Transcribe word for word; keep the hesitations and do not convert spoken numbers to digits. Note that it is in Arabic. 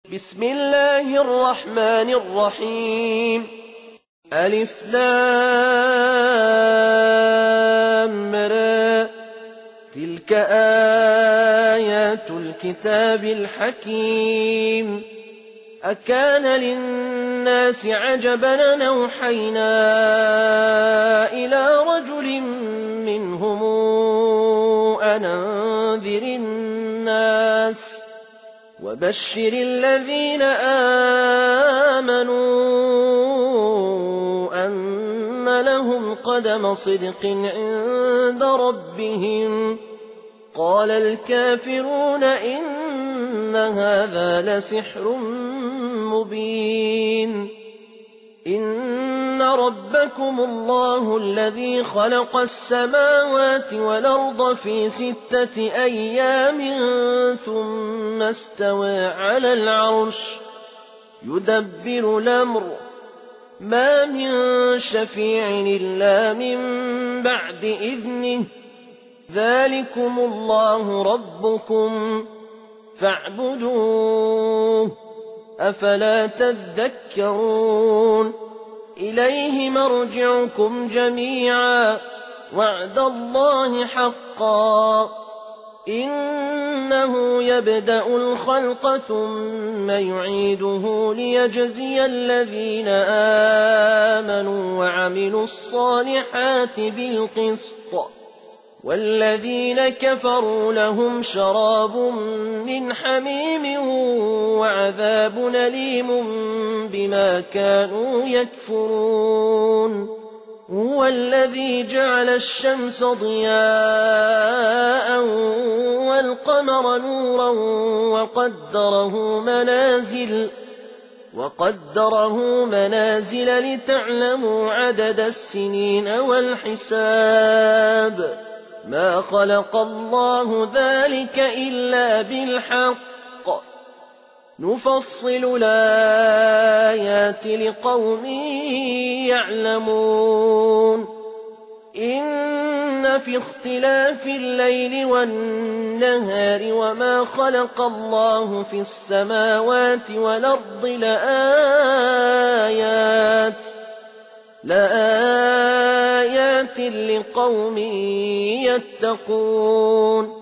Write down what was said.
بسم الله الرحمن الرحيم ألف لام را تلك آيات الكتاب الحكيم أكان للناس عجبا أن أوحينا إلى رجل منهم أن أنذر الناس وبشر الذين آمنوا أن لهم قدم صدق عند ربهم قال الكافرون إن هذا لسحر مبين إن ربكم الله الذي خلق السماوات والأرض في ستة أيام ثم استوى على العرش يدبر الأمر ما من شفيع إلا من بعد إذنه ذلكم الله ربكم فاعبدوه أفلا تذكرون إليه مرجعكم جميعا وعد الله حقا إنه يبدأ الخلق ثم يعيده ليجزي الذين آمنوا وعملوا الصالحات بالقسط والذين كفروا لهم شراب من حميم وعذاب أليم بما كانوا يكفرون هو الذي جعل الشمس ضياء والقمر نورا وقدره منازل وقدره منازل لتعلموا عدد السنين والحساب ما خلق الله ذلك إلا بالحق نفصل الآيات لقوم يعلمون إن في اختلاف الليل والنهار وما خلق الله في السماوات والأرض لآيات لآيات لقوم يتقون